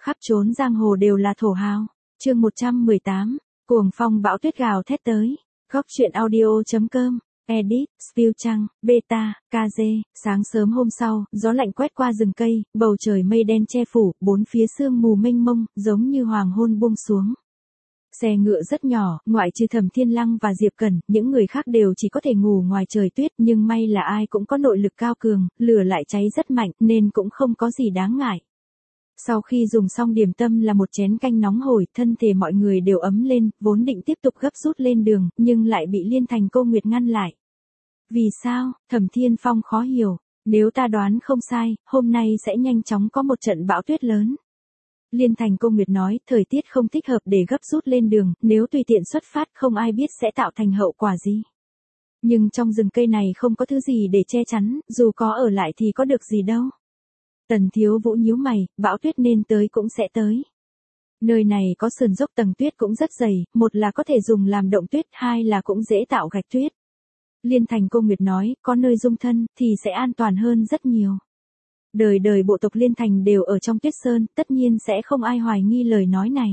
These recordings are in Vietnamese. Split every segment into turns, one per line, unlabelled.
khắp trốn giang hồ đều là thổ hào. Chương 118, cuồng phong bão tuyết gào thét tới. Góc truyện audio.com, edit, spill trăng, beta, KG. Sáng sớm hôm sau, gió lạnh quét qua rừng cây, bầu trời mây đen che phủ, bốn phía sương mù mênh mông, giống như hoàng hôn buông xuống. Xe ngựa rất nhỏ, ngoại trừ Thẩm Thiên Lăng và Diệp Cẩn, những người khác đều chỉ có thể ngủ ngoài trời tuyết, nhưng may là ai cũng có nội lực cao cường, lửa lại cháy rất mạnh, nên cũng không có gì đáng ngại. Sau khi dùng xong điểm tâm là một chén canh nóng hổi, thân thể mọi người đều ấm lên, vốn định tiếp tục gấp rút lên đường, nhưng lại bị Liên Thành Cô Nguyệt ngăn lại. Vì sao? Thẩm Thiên Phong khó hiểu, nếu ta đoán không sai, hôm nay sẽ nhanh chóng có một trận bão tuyết lớn. Liên Thành Cô Nguyệt nói, thời tiết không thích hợp để gấp rút lên đường, nếu tùy tiện xuất phát không ai biết sẽ tạo thành hậu quả gì. Nhưng trong rừng cây này không có thứ gì để che chắn, dù có ở lại thì có được gì đâu. Tần Thiếu Vũ nhíu mày, bão tuyết nên tới cũng sẽ tới. Nơi này có sườn dốc tầng tuyết cũng rất dày, một là có thể dùng làm động tuyết, hai là cũng dễ tạo gạch tuyết. Liên Thành Cô Nguyệt nói, có nơi dung thân, thì sẽ an toàn hơn rất nhiều. Đời đời bộ tộc Liên Thành đều ở trong tuyết sơn, tất nhiên sẽ không ai hoài nghi lời nói này.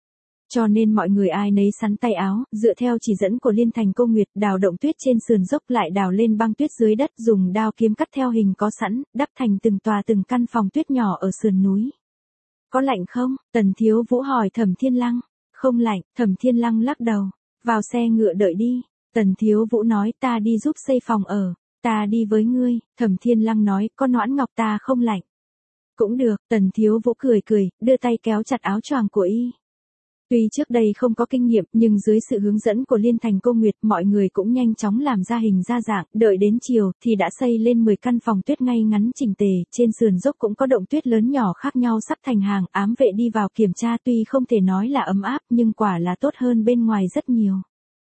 Cho nên mọi người ai nấy sắn tay áo, dựa theo chỉ dẫn của Liên Thành Cô Nguyệt, đào động tuyết trên sườn dốc lại đào lên băng tuyết dưới đất, dùng đao kiếm cắt theo hình có sẵn, đắp thành từng tòa từng căn phòng tuyết nhỏ ở sườn núi. Có lạnh không? Tần Thiếu Vũ hỏi Thẩm Thiên Lăng. Không lạnh, Thẩm Thiên Lăng lắc đầu. Vào xe ngựa đợi đi. Tần Thiếu Vũ nói, ta đi giúp xây phòng ở. Ta đi với ngươi. Thẩm Thiên Lăng nói, con Noãn Ngọc ta không lạnh. Cũng được, Tần Thiếu Vũ cười cười, đưa tay kéo chặt áo choàng của y. Tuy trước đây không có kinh nghiệm, nhưng dưới sự hướng dẫn của Liên Thành Cô Nguyệt, mọi người cũng nhanh chóng làm ra hình ra dạng, đợi đến chiều, thì đã xây lên 10 căn phòng tuyết ngay ngắn chỉnh tề, trên sườn dốc cũng có động tuyết lớn nhỏ khác nhau sắp thành hàng, ám vệ đi vào kiểm tra tuy không thể nói là ấm áp, nhưng quả là tốt hơn bên ngoài rất nhiều.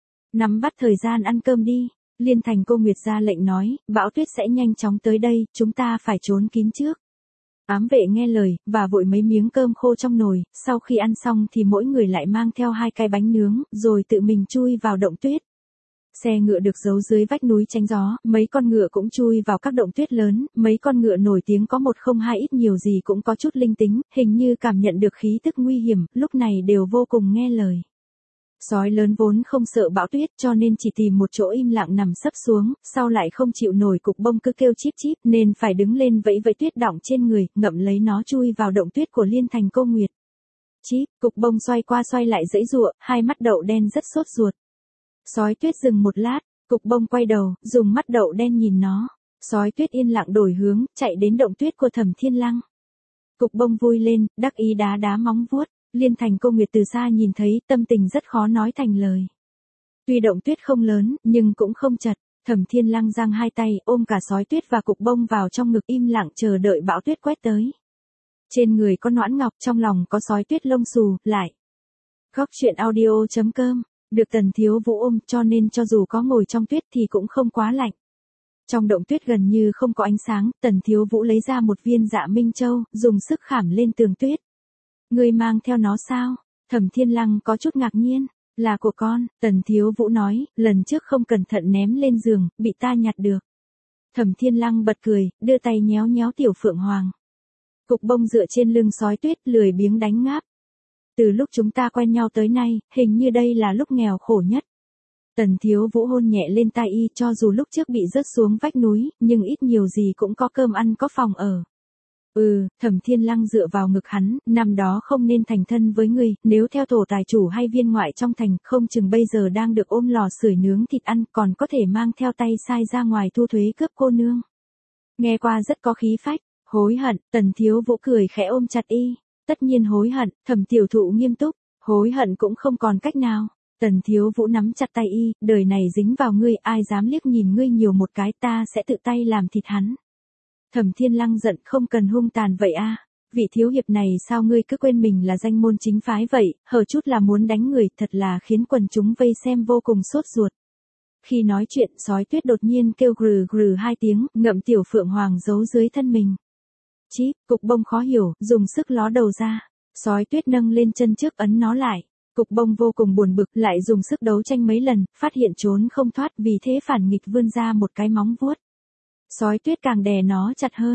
Nắm bắt thời gian ăn cơm đi, Liên Thành Cô Nguyệt ra lệnh nói, bão tuyết sẽ nhanh chóng tới đây, chúng ta phải trốn kín trước. Ám vệ nghe lời, và vội mấy miếng cơm khô trong nồi, sau khi ăn xong thì mỗi người lại mang theo 2 cái bánh nướng, rồi tự mình chui vào động tuyết. Xe ngựa được giấu dưới vách núi tránh gió, mấy con ngựa cũng chui vào các động tuyết lớn, mấy con ngựa nổi tiếng có 102 ít nhiều gì cũng có chút linh tính, hình như cảm nhận được khí tức nguy hiểm, lúc này đều vô cùng nghe lời. Sói lớn vốn không sợ bão tuyết cho nên chỉ tìm một chỗ im lặng nằm sấp xuống, sau lại không chịu nổi cục bông cứ kêu chíp chíp nên phải đứng lên vẫy vẫy tuyết đọng trên người, ngậm lấy nó chui vào động tuyết của Liên Thành Cô Nguyệt. Chíp, cục bông xoay qua xoay lại giãy giụa, hai mắt đậu đen rất sốt ruột. Sói tuyết dừng một lát, cục bông quay đầu, dùng mắt đậu đen nhìn nó. Sói tuyết yên lặng đổi hướng, chạy đến động tuyết của Thẩm Thiên Lăng. Cục bông vui lên, đắc ý đá đá móng vuốt. Liên Thành Cô Nguyệt từ xa nhìn thấy, tâm tình rất khó nói thành lời. Tuy động tuyết không lớn, nhưng cũng không chật. Thẩm Thiên Lăng giang hai tay, ôm cả sói tuyết và cục bông vào trong ngực im lặng chờ đợi bão tuyết quét tới. Trên người có Noãn Ngọc, trong lòng có sói tuyết lông xù, lại. Góc truyện audio.com, được Tần Thiếu Vũ ôm cho nên cho dù có ngồi trong tuyết thì cũng không quá lạnh. Trong động tuyết gần như không có ánh sáng, Tần Thiếu Vũ lấy ra một viên Dạ Minh Châu, dùng sức khảm lên tường tuyết. Ngươi mang theo nó sao? Thẩm Thiên Lăng có chút ngạc nhiên. Là của con, Tần Thiếu Vũ nói, lần trước không cẩn thận ném lên giường, bị ta nhặt được. Thẩm Thiên Lăng bật cười, đưa tay nhéo nhéo Tiểu Phượng Hoàng. Cục bông dựa trên lưng sói tuyết, lười biếng đánh ngáp. Từ lúc chúng ta quen nhau tới nay, hình như đây là lúc nghèo khổ nhất. Tần Thiếu Vũ hôn nhẹ lên tai y, cho dù lúc trước bị rớt xuống vách núi, nhưng ít nhiều gì cũng có cơm ăn có phòng ở. Thẩm Thiên Lăng dựa vào ngực hắn, năm đó không nên thành thân với ngươi, nếu theo tổ tài chủ hay viên ngoại trong thành, không chừng bây giờ đang được ôm lò sưởi nướng thịt ăn, còn có thể mang theo tay sai ra ngoài thu thuế cướp cô nương. Nghe qua rất có khí phách, hối hận, Tần Thiếu Vũ cười khẽ ôm chặt y, tất nhiên hối hận, Thẩm tiểu thụ nghiêm túc, hối hận cũng không còn cách nào. Tần Thiếu Vũ nắm chặt tay y, đời này dính vào ngươi, ai dám liếc nhìn ngươi nhiều một cái ta sẽ tự tay làm thịt hắn. Thẩm Thiên Lăng giận, không cần hung tàn vậy a. Vị thiếu hiệp này sao ngươi cứ quên mình là danh môn chính phái vậy, hở chút là muốn đánh người, thật là khiến quần chúng vây xem vô cùng sốt ruột. Khi nói chuyện, sói tuyết đột nhiên kêu grừ grừ 2 tiếng, ngậm Tiểu Phượng Hoàng giấu dưới thân mình. Chíp, cục bông khó hiểu, dùng sức ló đầu ra. Sói tuyết nâng lên chân trước ấn nó lại. Cục bông vô cùng buồn bực, lại dùng sức đấu tranh mấy lần, phát hiện trốn không thoát, vì thế phản nghịch vươn ra một cái móng vuốt. Sói tuyết càng đè nó chặt hơn,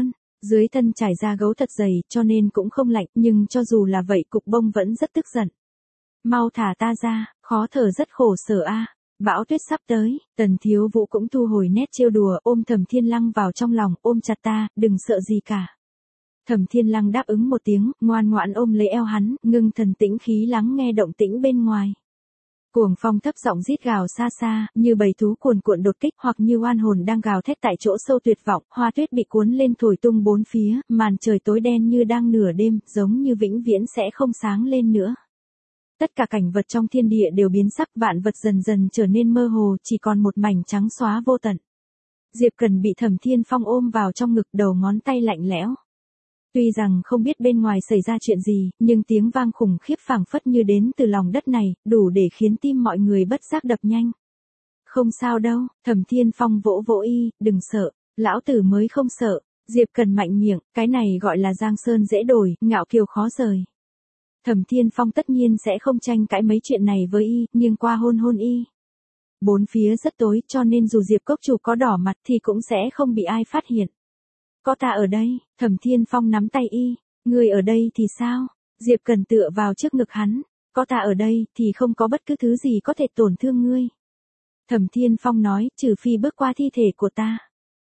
Dưới thân trải da gấu thật dày cho nên cũng không lạnh, nhưng cho dù là vậy cục bông vẫn rất tức giận. Mau thả ta ra, khó thở rất khổ sở a. Bão tuyết sắp tới, Tần Thiếu Vũ cũng thu hồi nét trêu đùa, ôm Thẩm Thiên Lăng vào trong lòng, ôm chặt ta, đừng sợ gì cả. Thẩm Thiên Lăng đáp ứng một tiếng, ngoan ngoãn ôm lấy eo hắn, ngưng thần tĩnh khí lắng nghe động tĩnh bên ngoài. Cuồng phong thấp giọng rít gào xa xa, như bầy thú cuồn cuộn đột kích, hoặc như oan hồn đang gào thét tại chỗ sâu tuyệt vọng, hoa tuyết bị cuốn lên thổi tung bốn phía, màn trời tối đen như đang nửa đêm, giống như vĩnh viễn sẽ không sáng lên nữa. Tất cả cảnh vật trong thiên địa đều biến sắc, vạn vật dần dần trở nên mơ hồ, chỉ còn một mảnh trắng xóa vô tận. Diệp Cần bị Thẩm Thiên Phong ôm vào trong ngực, đầu ngón tay lạnh lẽo. Tuy rằng không biết bên ngoài xảy ra chuyện gì, nhưng tiếng vang khủng khiếp phảng phất như đến từ lòng đất này, đủ để khiến tim mọi người bất giác đập nhanh. Không sao đâu, Thẩm Thiên Phong vỗ vỗ y, đừng sợ, lão tử mới không sợ. Diệp Cần mạnh miệng, cái này gọi là giang sơn dễ đổi, ngạo kiều khó rời. Thẩm Thiên Phong tất nhiên sẽ không tranh cãi mấy chuyện này với y, nhưng qua hôn hôn y. Bốn phía rất tối cho nên dù Diệp Cốc Chủ có đỏ mặt thì cũng sẽ không bị ai phát hiện. Có ta ở đây, Thẩm Thiên Phong nắm tay y, ngươi ở đây thì sao? Diệp Cần tựa vào trước ngực hắn, có ta ở đây thì không có bất cứ thứ gì có thể tổn thương ngươi. Thẩm Thiên Phong nói, trừ phi bước qua thi thể của ta.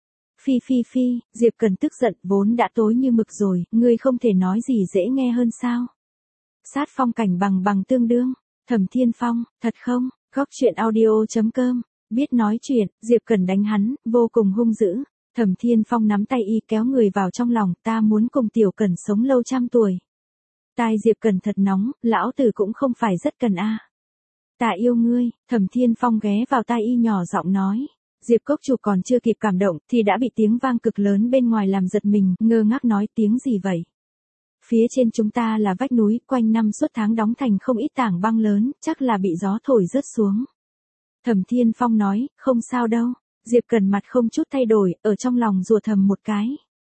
Phi, Diệp Cần tức giận, vốn đã tối như mực rồi, ngươi không thể nói gì dễ nghe hơn sao? Sát phong cảnh bằng tương đương. Thẩm Thiên Phong, thật không? Góc chuyện audio.com, biết nói chuyện, Diệp Cần đánh hắn, vô cùng hung dữ. Thẩm Thiên Phong nắm tay y kéo người vào trong lòng, ta muốn cùng Tiểu Cần sống lâu trăm tuổi. Tai Diệp Cần thật nóng, lão tử cũng không phải rất cần a. Ta yêu ngươi, Thẩm Thiên Phong ghé vào tai y nhỏ giọng nói. Diệp Cốc Chủ còn chưa kịp cảm động, thì đã bị tiếng vang cực lớn bên ngoài làm giật mình, ngơ ngác nói tiếng gì vậy? Phía trên chúng ta là vách núi, quanh năm suốt tháng đóng thành không ít tảng băng lớn, chắc là bị gió thổi rớt xuống. Thẩm Thiên Phong nói, không sao đâu. Diệp Cần mặt không chút thay đổi, ở trong lòng rủa thầm một cái.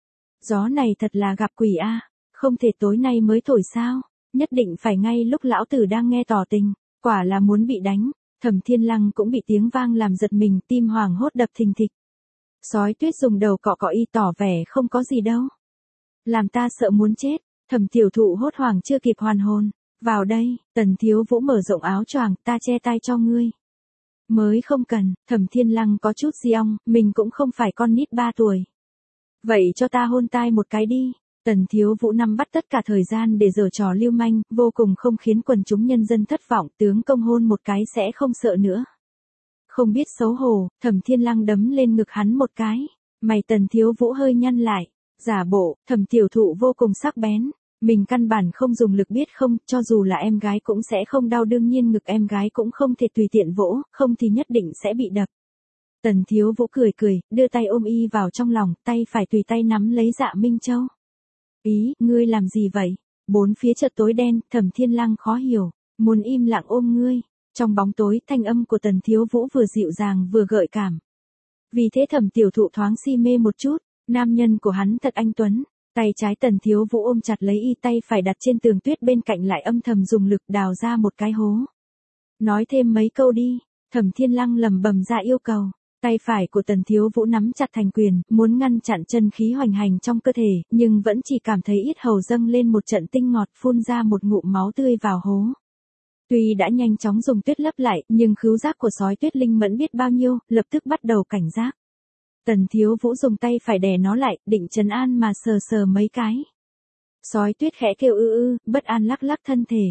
Gió này thật là gặp quỷ a, không thể tối nay mới thổi sao, nhất định phải ngay lúc lão tử đang nghe tỏ tình, quả là muốn bị đánh. Thẩm Thiên Lăng cũng bị tiếng vang làm giật mình, tim hoảng hốt đập thình thịch. Sói Tuyết dùng đầu cọ cọ y tỏ vẻ không có gì đâu. Làm ta sợ muốn chết. Thẩm Tiểu Thụ hốt hoảng chưa kịp hoàn hồn. Vào đây, Tần Thiếu Vũ mở rộng áo choàng, ta che tay cho ngươi. Mới không cần, Thẩm Thiên Lăng có chút di ong, mình cũng không phải con nít 3 tuổi. Vậy cho ta hôn tai một cái đi. Tần Thiếu Vũ nắm bắt tất cả thời gian để giở trò lưu manh, vô cùng không khiến quần chúng nhân dân thất vọng, tướng công hôn một cái sẽ không sợ nữa. Không biết xấu hổ, Thẩm Thiên Lăng đấm lên ngực hắn một cái. Mày Tần Thiếu Vũ hơi nhăn lại. Giả bộ, Thẩm Tiểu Thụ vô cùng sắc bén. Mình căn bản không dùng lực biết không, cho dù là em gái cũng sẽ không đau, đương nhiên ngực em gái cũng không thể tùy tiện vỗ, không thì nhất định sẽ bị đập. Tần Thiếu Vũ cười, đưa tay ôm y vào trong lòng, tay phải tùy tay nắm lấy Dạ Minh Châu. Ý, ngươi làm gì vậy? Bốn phía chợt tối đen, Thẩm Thiên Lăng khó hiểu, muốn im lặng ôm ngươi. Trong bóng tối, thanh âm của Tần Thiếu Vũ vừa dịu dàng vừa gợi cảm. Vì thế Thẩm Tiểu Thụ thoáng si mê một chút, nam nhân của hắn thật anh tuấn. Tay trái Tần Thiếu Vũ ôm chặt lấy y, tay phải đặt trên tường tuyết bên cạnh lại âm thầm dùng lực đào ra một cái hố. Nói thêm mấy câu đi, Thẩm Thiên Lăng lẩm bẩm ra yêu cầu. Tay phải của Tần Thiếu Vũ nắm chặt thành quyền, muốn ngăn chặn chân khí hoành hành trong cơ thể, nhưng vẫn chỉ cảm thấy yết hầu dâng lên một trận tinh ngọt, phun ra một ngụm máu tươi vào hố. Tuy đã nhanh chóng dùng tuyết lấp lại, nhưng khứu giác của sói tuyết linh mẫn biết bao nhiêu, lập tức bắt đầu cảnh giác. Tần Thiếu Vũ dùng tay phải đè nó lại, định trấn an mà sờ mấy cái. Sói tuyết khẽ kêu bất an lắc lắc thân thể.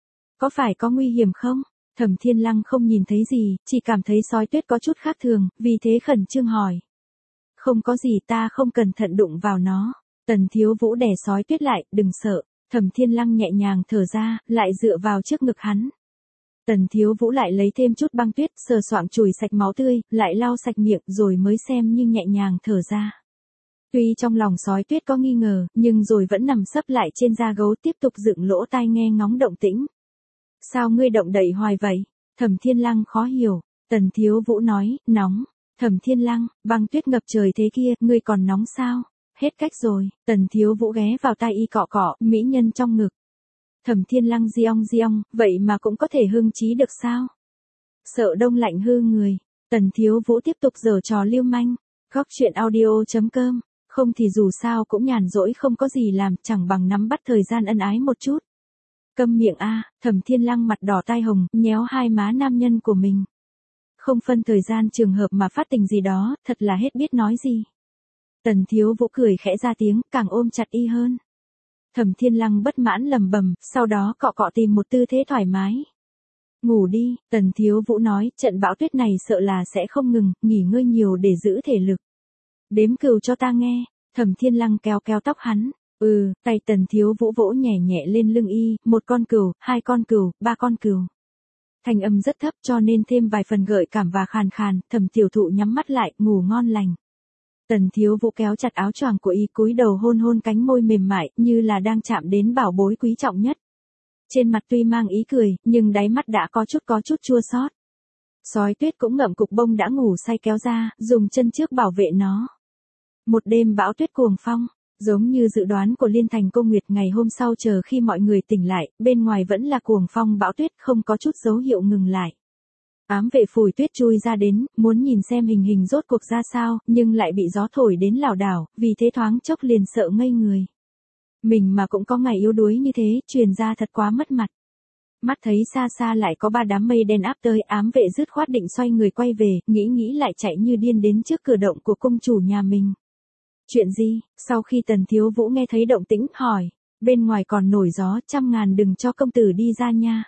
Có phải có nguy hiểm không? Thẩm Thiên Lăng không nhìn thấy gì, chỉ cảm thấy sói tuyết có chút khác thường, vì thế khẩn trương hỏi. Không có gì, ta không cẩn thận đụng vào nó. Tần Thiếu Vũ đè sói tuyết lại, đừng sợ. Thẩm Thiên Lăng nhẹ nhàng thở ra, lại dựa vào trước ngực hắn. Tần Thiếu Vũ lại lấy thêm chút băng tuyết, sờ soạng chùi sạch máu tươi, lại lau sạch miệng rồi mới xem như nhẹ nhàng thở ra. Tuy trong lòng sói tuyết có nghi ngờ, nhưng rồi vẫn nằm sấp lại trên da gấu tiếp tục dựng lỗ tai nghe ngóng động tĩnh. Sao ngươi động đậy hoài vậy? Thẩm Thiên Lăng khó hiểu. Tần Thiếu Vũ nói, nóng. Thẩm Thiên Lăng, băng tuyết ngập trời thế kia, ngươi còn nóng sao? Hết cách rồi. Tần Thiếu Vũ ghé vào tai y cọ cọ, mỹ nhân trong ngực. Thẩm Thiên Lăng di ong, vậy mà cũng có thể hưng trí được sao? Sợ đông lạnh hư người. Tần Thiếu Vũ tiếp tục giở trò lưu manh. Góc chuyện audio.com không thì dù sao cũng nhàn rỗi không có gì làm, chẳng bằng nắm bắt thời gian ân ái một chút. Câm miệng a, Thẩm Thiên Lăng mặt đỏ tai hồng, nhéo hai má nam nhân của mình. Không phân thời gian trường hợp mà phát tình gì đó, thật là hết biết nói gì. Tần Thiếu Vũ cười khẽ ra tiếng, càng ôm chặt y hơn. Thẩm Thiên Lăng bất mãn lầm bầm, sau đó cọ cọ tìm một tư thế thoải mái. Ngủ đi, Tần Thiếu Vũ nói, trận bão tuyết này sợ là sẽ không ngừng, nghỉ ngơi nhiều để giữ thể lực. Đếm cừu cho ta nghe, Thẩm Thiên Lăng kéo kéo tóc hắn. Tay Tần Thiếu Vũ vỗ nhẹ nhẹ lên lưng y, một con cừu, hai con cừu, ba con cừu. Thanh âm rất thấp cho nên thêm vài phần gợi cảm và khàn khàn, Thẩm Tiểu Thụ nhắm mắt lại, ngủ ngon lành. Tần Thiếu Vũ kéo chặt áo choàng của y, cúi đầu hôn hôn cánh môi mềm mại, như là đang chạm đến bảo bối quý trọng nhất. Trên mặt tuy mang ý cười, nhưng đáy mắt đã có chút chua xót. Sói Tuyết cũng ngậm cục bông đã ngủ say kéo ra, dùng chân trước bảo vệ nó. Một đêm bão tuyết cuồng phong, giống như dự đoán của Liên Thành Cô Nguyệt, ngày hôm sau chờ khi mọi người tỉnh lại, bên ngoài vẫn là cuồng phong bão tuyết, không có chút dấu hiệu ngừng lại. Ám vệ Phủi Tuyết chui ra đến, muốn nhìn xem hình hình rốt cuộc ra sao, nhưng lại bị gió thổi đến lảo đảo, vì thế thoáng chốc liền sợ ngây người. Mình mà cũng có ngày yếu đuối như thế, truyền ra thật quá mất mặt. Mắt thấy xa xa lại có ba đám mây đen áp tới, ám vệ dứt khoát định xoay người quay về, nghĩ lại chạy như điên đến trước cửa động của cung chủ nhà mình. Chuyện gì? Sau khi Tần Thiếu Vũ nghe thấy động tĩnh, hỏi. Bên ngoài còn nổi gió, 100.000 đừng cho công tử đi ra nha.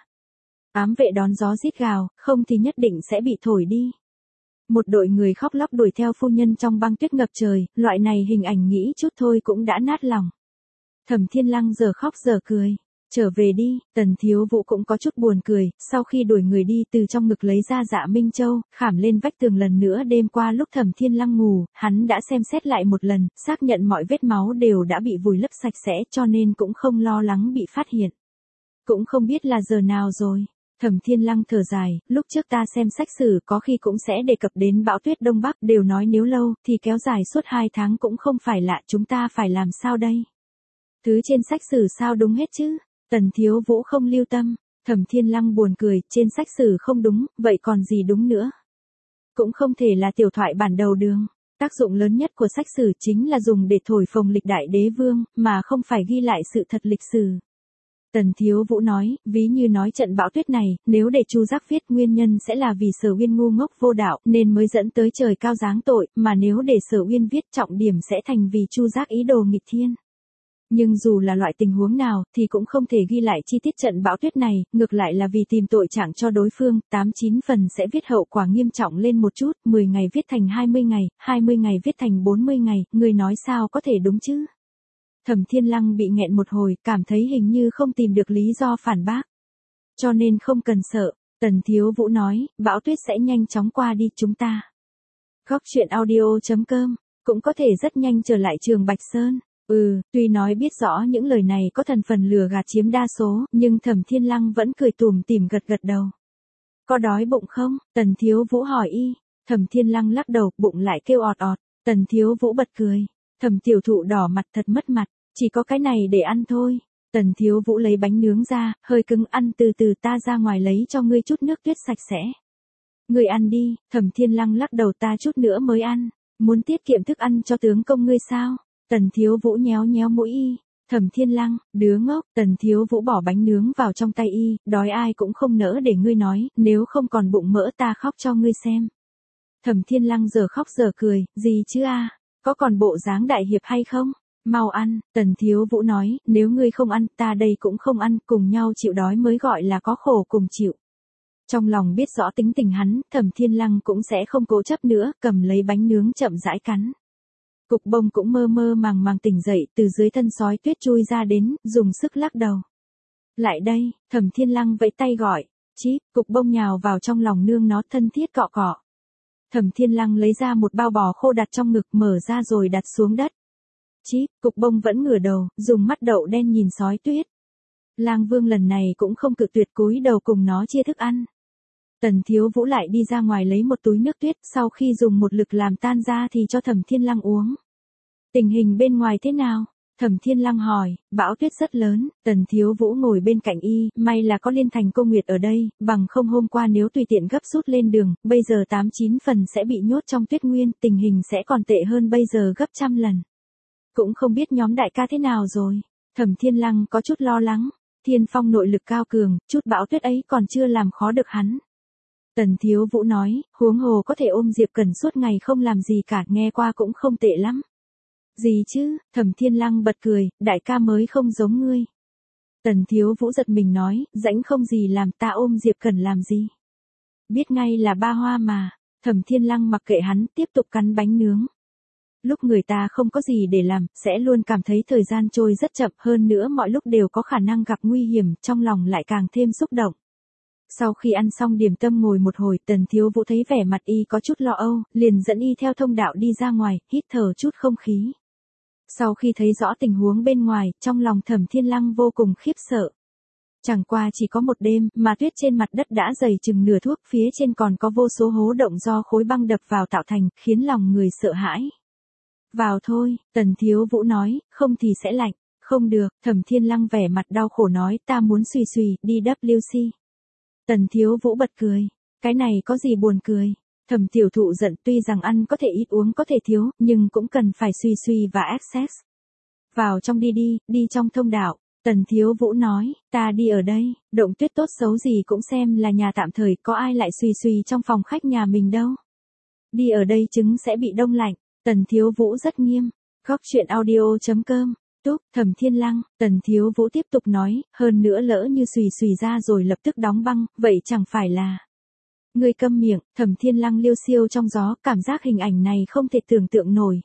Ám vệ đón gió rít gào, không thì nhất định sẽ bị thổi đi. Một đội người khóc lóc đuổi theo phu nhân trong băng tuyết ngập trời, loại này hình ảnh nghĩ chút thôi cũng đã nát lòng. Thẩm Thiên Lăng giờ khóc giờ cười. Trở về đi, Tần Thiếu Vũ cũng có chút buồn cười, sau khi đuổi người đi từ trong ngực lấy ra Dạ Minh Châu, khảm lên vách tường lần nữa. Đêm qua lúc Thẩm Thiên Lăng ngủ, hắn đã xem xét lại một lần, xác nhận mọi vết máu đều đã bị vùi lấp sạch sẽ cho nên cũng không lo lắng bị phát hiện. Cũng không biết là giờ nào rồi. Thẩm Thiên Lăng thở dài, lúc trước ta xem sách sử có khi cũng sẽ đề cập đến bão tuyết Đông Bắc, đều nói nếu lâu thì kéo dài suốt 2 tháng cũng không phải lạ, chúng ta phải làm sao đây? Thứ trên sách sử sao đúng hết chứ? Tần Thiếu Vũ không lưu tâm, Thẩm Thiên Lăng buồn cười, trên sách sử không đúng, vậy còn gì đúng nữa? Cũng không thể là tiểu thoại bản đầu đường. Tác dụng lớn nhất của sách sử chính là dùng để thổi phồng lịch đại đế vương, mà không phải ghi lại sự thật lịch sử. Tần Thiếu Vũ nói, ví như nói trận bão tuyết này, nếu để Chu Giác viết, nguyên nhân sẽ là vì Sở Uyên ngu ngốc vô đạo, nên mới dẫn tới trời cao giáng tội, mà nếu để Sở Uyên viết, trọng điểm sẽ thành vì Chu Giác ý đồ nghịch thiên. Nhưng dù là loại tình huống nào, thì cũng không thể ghi lại chi tiết trận bão tuyết này, ngược lại là vì tìm tội trạng cho đối phương, 8-9 phần sẽ viết hậu quả nghiêm trọng lên một chút, 10 ngày viết thành 20 ngày, 20 ngày viết thành 40 ngày, người nói sao có thể đúng chứ? Thẩm Thiên Lăng bị nghẹn một hồi, cảm thấy hình như không tìm được lý do phản bác. Cho nên không cần sợ, Tần Thiếu Vũ nói, bão tuyết sẽ nhanh chóng qua đi, chúng ta. Góc truyện audio.com, cũng có thể rất nhanh trở lại Trường Bạch Sơn. Tuy nói biết rõ những lời này có thành phần lừa gạt chiếm đa số, nhưng Thẩm Thiên Lăng vẫn cười tủm tỉm gật gật đầu. Có đói bụng không? Tần Thiếu Vũ hỏi y. Thẩm Thiên Lăng lắc đầu, bụng lại kêu ọt ọt. Tần Thiếu Vũ bật cười. Thẩm Tiểu Thụ đỏ mặt thật mất mặt, chỉ có cái này để ăn thôi. Tần Thiếu Vũ lấy bánh nướng ra, hơi cứng, ăn từ từ, ta ra ngoài lấy cho ngươi chút nước tuyết sạch sẽ. Ngươi ăn đi. Thẩm Thiên Lăng lắc đầu, ta chút nữa mới ăn. Muốn tiết kiệm thức ăn cho tướng công ngươi sao? Tần Thiếu Vũ nhéo nhéo mũi y. Thẩm Thiên Lăng, đứa ngốc. Tần Thiếu Vũ bỏ bánh nướng vào trong tay y, đói ai cũng không nỡ để ngươi nói, nếu không còn bụng mỡ ta khóc cho ngươi xem. Thẩm Thiên Lăng giờ khóc giờ cười, gì chứ a? Có còn bộ dáng đại hiệp hay không? Mau ăn. Tần Thiếu Vũ nói, nếu ngươi không ăn, ta đây cũng không ăn, cùng nhau chịu đói mới gọi là có khổ cùng chịu. Trong lòng biết rõ tính tình hắn, Thẩm Thiên Lăng cũng sẽ không cố chấp nữa, cầm lấy bánh nướng chậm rãi cắn. Cục bông cũng mơ mơ màng màng tỉnh dậy, từ dưới thân Sói Tuyết chui ra đến, dùng sức lắc đầu. Lại đây, Thẩm Thiên Lăng vẫy tay gọi. Chíp, cục bông nhào vào trong lòng nương nó, thân thiết cọ cọ. Thẩm Thiên Lăng lấy ra một bao bò khô đặt trong ngực, mở ra rồi đặt xuống đất. Chíp, cục bông vẫn ngửa đầu, dùng mắt đậu đen nhìn Sói Tuyết. Lang Vương lần này cũng không cự tuyệt, cúi đầu cùng nó chia thức ăn. Tần Thiếu Vũ lại đi ra ngoài lấy một túi nước tuyết, sau khi dùng một lực làm tan ra thì cho Thẩm Thiên Lăng uống. Tình hình bên ngoài thế nào? Thẩm Thiên Lăng hỏi. Bão tuyết rất lớn. Tần Thiếu Vũ ngồi bên cạnh y, may là có Liên Thành Cô Nguyệt ở đây, bằng không hôm qua nếu tùy tiện gấp rút lên đường, bây giờ 8-9 phần sẽ bị nhốt trong tuyết nguyên, tình hình sẽ còn tệ hơn bây giờ gấp trăm lần. Cũng không biết nhóm đại ca thế nào rồi. Thẩm Thiên Lăng có chút lo lắng. Thiên Phong nội lực cao cường, chút bão tuyết ấy còn chưa làm khó được hắn. Tần Thiếu Vũ nói, huống hồ có thể ôm Diệp Cẩn suốt ngày không làm gì cả, nghe qua cũng không tệ lắm. Gì chứ, Thẩm Thiên Lăng bật cười, đại ca mới không giống ngươi. Tần Thiếu Vũ giật mình nói, rãnh không gì làm, ta ôm Diệp Cẩn làm gì. Biết ngay là ba hoa mà. Thẩm Thiên Lăng mặc kệ hắn, tiếp tục cắn bánh nướng. Lúc người ta không có gì để làm, sẽ luôn cảm thấy thời gian trôi rất chậm, hơn nữa mọi lúc đều có khả năng gặp nguy hiểm, trong lòng lại càng thêm xúc động. Sau khi ăn xong điểm tâm ngồi một hồi, Tần Thiếu Vũ thấy vẻ mặt y có chút lo âu, liền dẫn y theo thông đạo đi ra ngoài, hít thở chút không khí. Sau khi thấy rõ tình huống bên ngoài, trong lòng Thẩm Thiên Lăng vô cùng khiếp sợ. Chẳng qua chỉ có một đêm, mà tuyết trên mặt đất đã dày chừng nửa thước, phía trên còn có vô số hố động do khối băng đập vào tạo thành, khiến lòng người sợ hãi. Vào thôi, Tần Thiếu Vũ nói, không thì sẽ lạnh. Không được, Thẩm Thiên Lăng vẻ mặt đau khổ nói, ta muốn xùy xùy, đi WC. Tần Thiếu Vũ bật cười. Cái này có gì buồn cười. Thẩm tiểu thụ giận, tuy rằng ăn có thể ít uống có thể thiếu, nhưng cũng cần phải xùy xùy và access. Vào trong đi đi, đi trong thông đạo. Tần Thiếu Vũ nói, ta đi ở đây, động tuyết tốt xấu gì cũng xem là nhà tạm thời, có ai lại xùy xùy trong phòng khách nhà mình đâu. Đi ở đây trứng sẽ bị đông lạnh. Tần Thiếu Vũ rất nghiêm. Góc chuyện audio.com. Túc, Thẩm Thiên Lăng, Tần Thiếu Vũ tiếp tục nói, hơn nữa lỡ như xùy xùy ra rồi lập tức đóng băng, vậy chẳng phải là. Ngươi câm miệng, Thẩm Thiên Lăng liêu xiêu trong gió, cảm giác hình ảnh này không thể tưởng tượng nổi.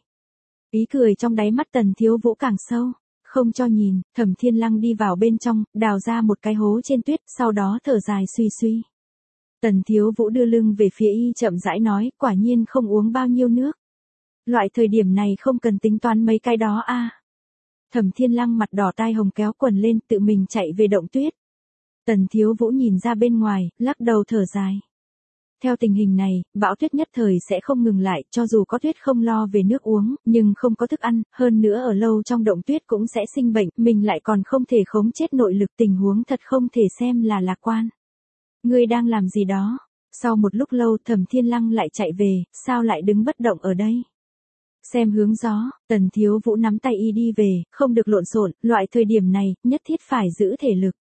Ý cười trong đáy mắt Tần Thiếu Vũ càng sâu. Không cho nhìn, Thẩm Thiên Lăng đi vào bên trong, đào ra một cái hố trên tuyết, sau đó thở dài suy suy. Tần Thiếu Vũ đưa lưng về phía y chậm rãi nói, quả nhiên không uống bao nhiêu nước. Loại thời điểm này không cần tính toán mấy cái đó a. Thẩm Thiên Lăng mặt đỏ tai hồng kéo quần lên, tự mình chạy về động tuyết. Tần Thiếu Vũ nhìn ra bên ngoài, lắc đầu thở dài. Theo tình hình này, bão tuyết nhất thời sẽ không ngừng lại, cho dù có tuyết không lo về nước uống, nhưng không có thức ăn, hơn nữa ở lâu trong động tuyết cũng sẽ sinh bệnh, mình lại còn không thể khống chế nội lực, tình huống thật không thể xem là lạc quan. Ngươi đang làm gì đó? Sau một lúc lâu Thẩm Thiên Lăng lại chạy về, sao lại đứng bất động ở đây? Xem hướng gió, Tần Thiếu Vũ nắm tay y đi về, không được lộn xộn, loại thời điểm này, nhất thiết phải giữ thể lực.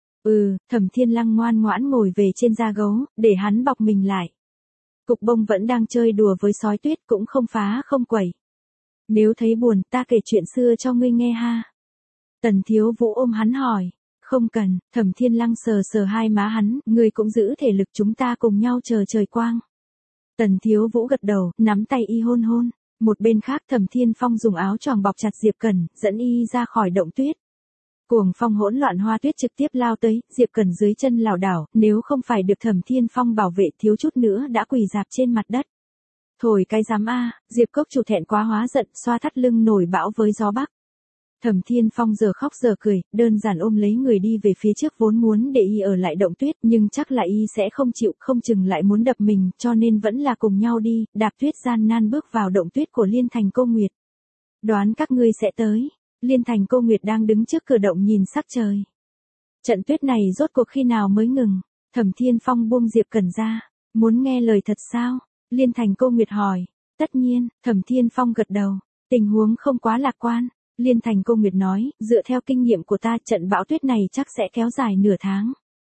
Thẩm Thiên Lăng ngoan ngoãn ngồi về trên da gấu, để hắn bọc mình lại. Cục bông vẫn đang chơi đùa với sói tuyết, cũng không phá không quẩy. Nếu thấy buồn, ta kể chuyện xưa cho ngươi nghe ha. Tần Thiếu Vũ ôm hắn hỏi. Không cần, Thẩm Thiên Lăng sờ sờ hai má hắn, ngươi cũng giữ thể lực, chúng ta cùng nhau chờ trời quang. Tần Thiếu Vũ gật đầu, nắm tay y hôn hôn. Một bên khác Thẩm Thiên Phong dùng áo choàng bọc chặt Diệp Cẩn, dẫn y ra khỏi động tuyết. Cuồng phong hỗn loạn hoa tuyết trực tiếp lao tới, Diệp Cẩn dưới chân lảo đảo, nếu không phải được Thẩm Thiên Phong bảo vệ thiếu chút nữa đã quỳ rạp trên mặt đất. Thổi cái dám a, Diệp Cốc chủ thẹn quá hóa giận, xoa thắt lưng nổi bão với gió bắc. Thẩm Thiên Phong giờ khóc giờ cười, đơn giản ôm lấy người đi về phía trước, vốn muốn để y ở lại động tuyết, nhưng chắc là y sẽ không chịu, không chừng lại muốn đập mình, cho nên vẫn là cùng nhau đi, đạp tuyết gian nan bước vào động tuyết của Liên Thành Cô Nguyệt. Đoán các ngươi sẽ tới. Liên Thành Cô Nguyệt đang đứng trước cửa động nhìn sắc trời. Trận tuyết này rốt cuộc khi nào mới ngừng? Thẩm Thiên Phong buông Diệp Cẩn ra. Muốn nghe lời thật sao? Liên Thành Cô Nguyệt hỏi. Tất nhiên, Thẩm Thiên Phong gật đầu. Tình huống không quá lạc quan. Liên Thành Cô Nguyệt nói, dựa theo kinh nghiệm của ta, trận bão tuyết này chắc sẽ kéo dài nửa tháng.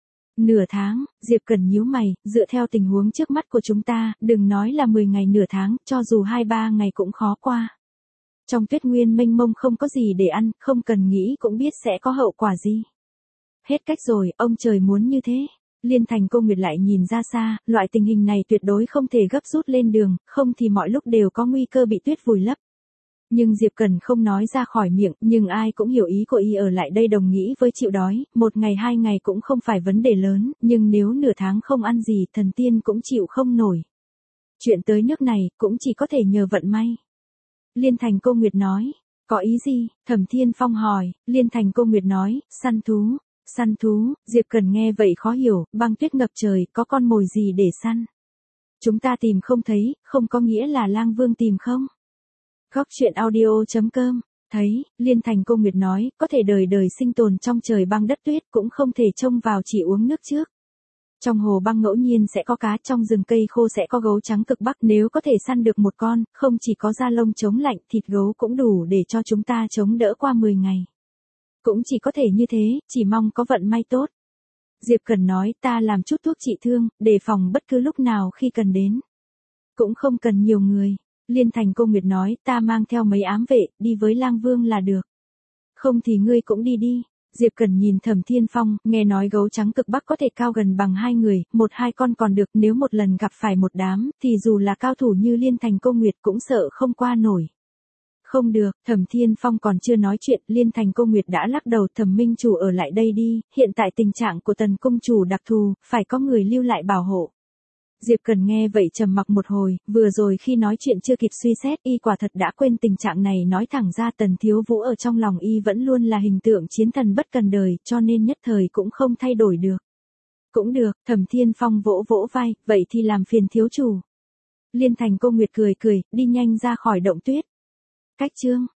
Nửa tháng, Diệp Cẩn nhíu mày, dựa theo tình huống trước mắt của chúng ta, đừng nói là 10 ngày nửa tháng, cho dù 2-3 ngày cũng khó qua. Trong tuyết nguyên mênh mông không có gì để ăn, không cần nghĩ cũng biết sẽ có hậu quả gì. Hết cách rồi, ông trời muốn như thế. Liên Thành Cô Nguyệt lại nhìn ra xa, loại tình hình này tuyệt đối không thể gấp rút lên đường, không thì mọi lúc đều có nguy cơ bị tuyết vùi lấp. Nhưng Diệp Cẩn không nói ra khỏi miệng, nhưng ai cũng hiểu ý của y ở lại đây đồng nghĩ với chịu đói, 1 ngày 2 ngày cũng không phải vấn đề lớn, nhưng nếu nửa tháng không ăn gì, thần tiên cũng chịu không nổi. Chuyện tới nước này, cũng chỉ có thể nhờ vận may. Liên Thành Cô Nguyệt nói, có ý gì? Thẩm Thiên Phong hỏi. Liên Thành Cô Nguyệt nói, săn thú. Săn thú, Diệp Cẩn nghe vậy khó hiểu, băng tuyết ngập trời, có con mồi gì để săn? Chúng ta tìm không thấy, không có nghĩa là Lang Vương tìm không? Góc chuyện audio.com. Thấy, Liên Thành Cô Nguyệt nói, có thể đời đời sinh tồn trong trời băng đất tuyết, cũng không thể trông vào chỉ uống nước trước. Trong hồ băng ngẫu nhiên sẽ có cá, trong rừng cây khô sẽ có gấu trắng cực bắc, nếu có thể săn được một con, không chỉ có da lông chống lạnh, thịt gấu cũng đủ để cho chúng ta chống đỡ qua 10 ngày. Cũng chỉ có thể như thế, chỉ mong có vận may tốt. Diệp Cần nói, ta làm chút thuốc trị thương, đề phòng bất cứ lúc nào khi cần đến. Cũng không cần nhiều người. Liên Thành Cô Nguyệt nói, ta mang theo mấy ám vệ, đi với Lang Vương là được. Không thì ngươi cũng đi đi. Diệp Cần nhìn Thẩm Thiên Phong, nghe nói gấu trắng cực bắc có thể cao gần bằng 2 người, 1-2 con còn được, nếu một lần gặp phải một đám, thì dù là cao thủ như Liên Thành Cô Nguyệt cũng sợ không qua nổi. Không được, Thẩm Thiên Phong còn chưa nói chuyện, Liên Thành Cô Nguyệt đã lắc đầu, Thẩm Minh chủ ở lại đây đi, hiện tại tình trạng của Tần công chủ đặc thù, phải có người lưu lại bảo hộ. Diệp Cần nghe vậy trầm mặc một hồi, vừa rồi khi nói chuyện chưa kịp suy xét, y quả thật đã quên tình trạng này, nói thẳng ra Tần Thiếu Vũ ở trong lòng y vẫn luôn là hình tượng chiến thần bất cần đời, cho nên nhất thời cũng không thay đổi được. Cũng được, Thẩm Thiên Phong vỗ vỗ vai, vậy thì làm phiền thiếu chủ. Liên Thành Cô Nguyệt cười cười, đi nhanh ra khỏi động tuyết. Cách chương